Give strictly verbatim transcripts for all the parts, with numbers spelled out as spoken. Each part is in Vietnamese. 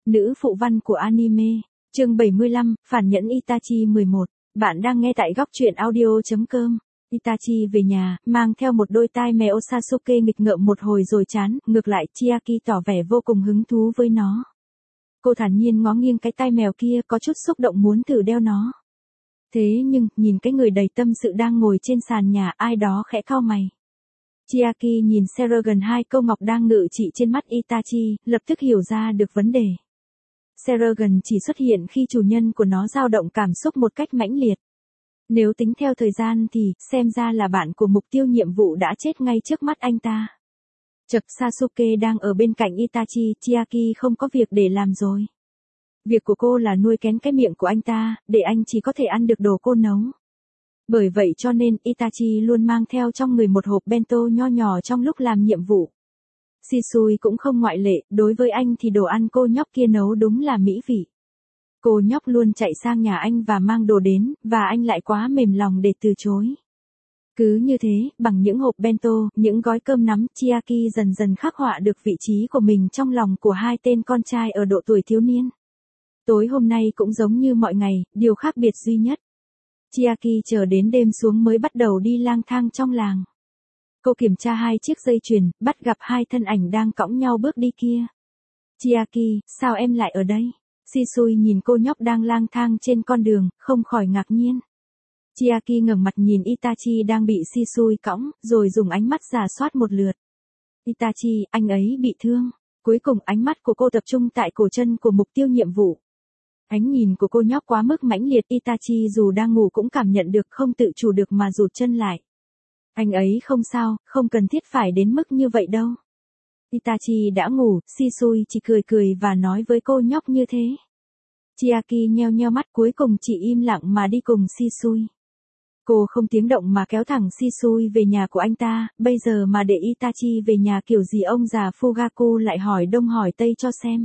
nữ phụ văn của anime. Chương bảy mươi lăm, Phản nhẫn Itachi mười một. Bạn đang nghe tại góc truyện audio chấm com. Itachi về nhà, mang theo một đôi tai mèo Sasuke nghịch ngợm một hồi rồi chán, ngược lại Chiaki tỏ vẻ vô cùng hứng thú với nó. Cô thản nhiên ngó nghiêng cái tai mèo kia, có chút xúc động muốn thử đeo nó. Thế nhưng, nhìn cái người đầy tâm sự đang ngồi trên sàn nhà, ai đó khẽ cau mày. Chiaki nhìn Seragon hai câu ngọc đang ngự trị trên mắt Itachi, lập tức hiểu ra được vấn đề. Seragon chỉ xuất hiện khi chủ nhân của nó dao động cảm xúc một cách mãnh liệt. Nếu tính theo thời gian thì, xem ra là bạn của mục tiêu nhiệm vụ đã chết ngay trước mắt anh ta. Chậc Sasuke đang ở bên cạnh Itachi, Chiaki không có việc để làm rồi. Việc của cô là nuôi kén cái miệng của anh ta, để anh chỉ có thể ăn được đồ cô nấu. Bởi vậy cho nên Itachi luôn mang theo trong người một hộp bento nho nhỏ trong lúc làm nhiệm vụ. Shisui cũng không ngoại lệ, đối với anh thì đồ ăn cô nhóc kia nấu đúng là mỹ vị. Cô nhóc luôn chạy sang nhà anh và mang đồ đến, và anh lại quá mềm lòng để từ chối. Cứ như thế, bằng những hộp bento, những gói cơm nắm, Chiaki dần dần khắc họa được vị trí của mình trong lòng của hai tên con trai ở độ tuổi thiếu niên. Tối hôm nay cũng giống như mọi ngày, điều khác biệt duy nhất. Chiaki chờ đến đêm xuống mới bắt đầu đi lang thang trong làng. Cô kiểm tra hai chiếc dây chuyền, bắt gặp hai thân ảnh đang cõng nhau bước đi kia. Chiaki, sao em lại ở đây? Shisui nhìn cô nhóc đang lang thang trên con đường, không khỏi ngạc nhiên. Chiaki ngẩng mặt nhìn Itachi đang bị Shisui cõng, rồi dùng ánh mắt rà soát một lượt. Itachi, anh ấy bị thương. Cuối cùng ánh mắt của cô tập trung tại cổ chân của mục tiêu nhiệm vụ. Ánh nhìn của cô nhóc quá mức mãnh liệt, Itachi dù đang ngủ cũng cảm nhận được, không tự chủ được mà rụt chân lại. Anh ấy không sao, không cần thiết phải đến mức như vậy đâu. Itachi đã ngủ, Shisui chỉ cười cười và nói với cô nhóc như thế. Chiaki nheo nheo mắt, cuối cùng chỉ im lặng mà đi cùng Shisui. Cô không tiếng động mà kéo thẳng Shisui về nhà của anh ta, bây giờ mà để Itachi về nhà kiểu gì ông già Fugaku lại hỏi đông hỏi tây cho xem.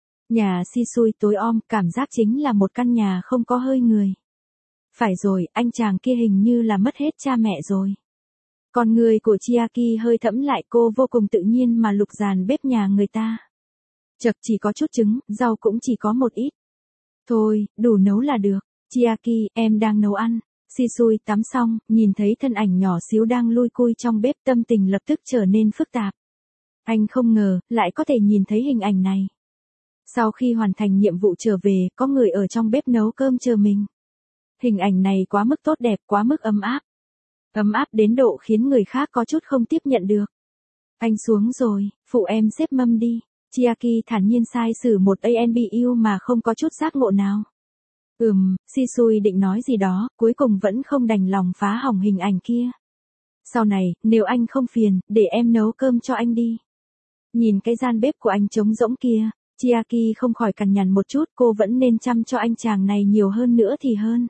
Nhà Shisui tối om, cảm giác chính là một căn nhà không có hơi người. Phải rồi, anh chàng kia hình như là mất hết cha mẹ rồi. Con người của Chiaki hơi thẫm lại, cô vô cùng tự nhiên mà lục dàn bếp nhà người ta. Chậc chỉ có chút trứng, rau cũng chỉ có một ít. Thôi, đủ nấu là được. Chiaki, em đang nấu ăn. Shisui tắm xong, nhìn thấy thân ảnh nhỏ xíu đang lui cui trong bếp, tâm tình lập tức trở nên phức tạp. Anh không ngờ, lại có thể nhìn thấy hình ảnh này. Sau khi hoàn thành nhiệm vụ trở về, có người ở trong bếp nấu cơm chờ mình. Hình ảnh này quá mức tốt đẹp, quá mức ấm áp. Ấm áp đến độ khiến người khác có chút không tiếp nhận được. Anh xuống rồi, phụ em xếp mâm đi. Chiaki thản nhiên sai sử một a en bê u mà không có chút giác ngộ nào. Ừm, Shisui định nói gì đó, cuối cùng vẫn không đành lòng phá hỏng hình ảnh kia. Sau này, nếu anh không phiền, để em nấu cơm cho anh đi. Nhìn cái gian bếp của anh trống rỗng kia, Chiaki không khỏi cằn nhằn một chút, cô vẫn nên chăm cho anh chàng này nhiều hơn nữa thì hơn.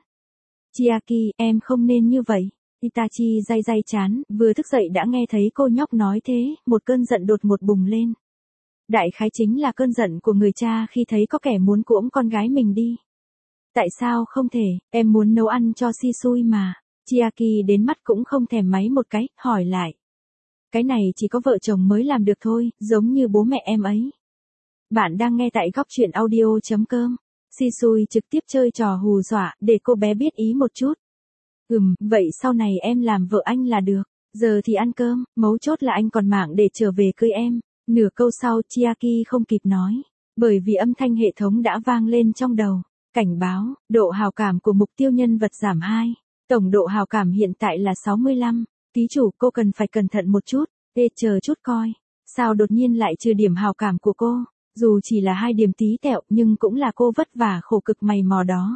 Chiaki, em không nên như vậy. Itachi day day chán, vừa thức dậy đã nghe thấy cô nhóc nói thế, một cơn giận đột ngột bùng lên. Đại khái chính là cơn giận của người cha khi thấy có kẻ muốn cuỗng con gái mình đi. Tại sao không thể, em muốn nấu ăn cho Shisui mà. Chiaki đến mắt cũng không thèm máy một cái, hỏi lại. Cái này chỉ có vợ chồng mới làm được thôi, giống như bố mẹ em ấy. Bạn đang nghe tại góc truyện audio chấm com. Shisui trực tiếp chơi trò hù dọa, để cô bé biết ý một chút. Ừm, vậy sau này em làm vợ anh là được. Giờ thì ăn cơm, mấu chốt là anh còn mạng để trở về cưới em. Nửa câu sau Chiaki không kịp nói. Bởi vì âm thanh hệ thống đã vang lên trong đầu. Cảnh báo, độ hào cảm của mục tiêu nhân vật giảm hai. Tổng độ hào cảm hiện tại là sáu mươi lăm. Ký chủ, cô cần phải cẩn thận một chút. Ê, chờ chút coi. Sao đột nhiên lại trừ điểm hào cảm của cô? Dù chỉ là hai điểm tí tẹo, nhưng cũng là cô vất vả khổ cực mày mò đó.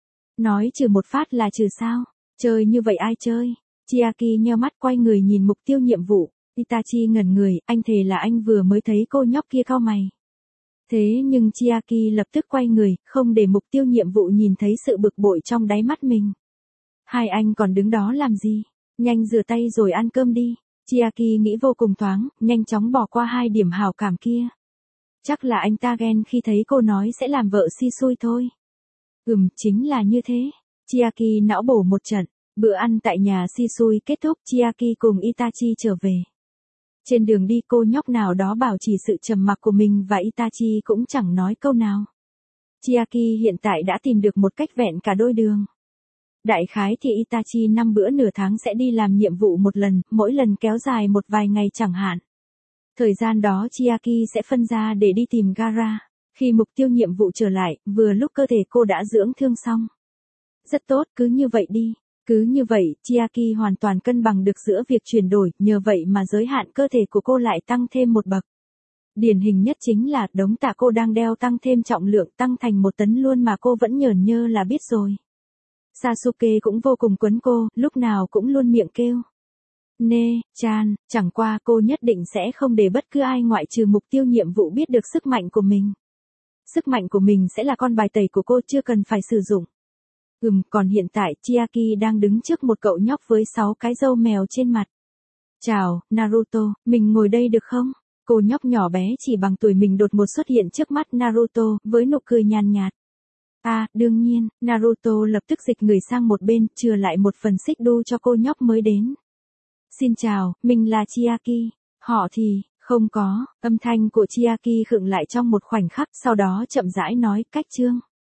Nói trừ một phát là trừ sao? Chơi như vậy ai chơi? Chiaki nheo mắt quay người nhìn mục tiêu nhiệm vụ. Itachi ngẩn người, anh thề là anh vừa mới thấy cô nhóc kia cau mày. Thế nhưng Chiaki lập tức quay người, không để mục tiêu nhiệm vụ nhìn thấy sự bực bội trong đáy mắt mình. Hai anh còn đứng đó làm gì? Nhanh rửa tay rồi ăn cơm đi. Chiaki nghĩ vô cùng thoáng, nhanh chóng bỏ qua hai điểm hảo cảm kia. Chắc là anh ta ghen khi thấy cô nói sẽ làm vợ Shisui thôi. Ừm, chính là như thế. Chiaki não bổ một trận. Bữa ăn tại nhà Shisui kết thúc, Chiaki cùng Itachi trở về. Trên đường đi cô nhóc nào đó bảo trì sự trầm mặc của mình và Itachi cũng chẳng nói câu nào. Chiaki hiện tại đã tìm được một cách vẹn cả đôi đường. Đại khái thì Itachi năm bữa nửa tháng sẽ đi làm nhiệm vụ một lần, mỗi lần kéo dài một vài ngày chẳng hạn. Thời gian đó Chiaki sẽ phân ra để đi tìm Gaara. Khi mục tiêu nhiệm vụ trở lại, vừa lúc cơ thể cô đã dưỡng thương xong. Rất tốt, cứ như vậy đi. Cứ như vậy, Chiaki hoàn toàn cân bằng được giữa việc chuyển đổi, nhờ vậy mà giới hạn cơ thể của cô lại tăng thêm một bậc. Điển hình nhất chính là đống tạ cô đang đeo tăng thêm trọng lượng tăng thành một tấn luôn mà cô vẫn nhởn nhơ là biết rồi. Sasuke cũng vô cùng quấn cô, lúc nào cũng luôn miệng kêu. Nê, chan, chẳng qua cô nhất định sẽ không để bất cứ ai ngoại trừ mục tiêu nhiệm vụ biết được sức mạnh của mình. Sức mạnh của mình sẽ là con bài tẩy của cô chưa cần phải sử dụng. Ừm, còn hiện tại Chiaki đang đứng trước một cậu nhóc với sáu cái râu mèo trên mặt. Chào, Naruto, mình ngồi đây được không? Cô nhóc nhỏ bé chỉ bằng tuổi mình đột ngột xuất hiện trước mắt Naruto, với nụ cười nhàn nhạt. À, đương nhiên, Naruto lập tức dịch người sang một bên, chừa lại một phần xích đu cho cô nhóc mới đến. Xin chào, mình là Chiaki. Họ thì, không có, âm thanh của Chiaki khựng lại trong một khoảnh khắc, sau đó chậm rãi nói, cách chương.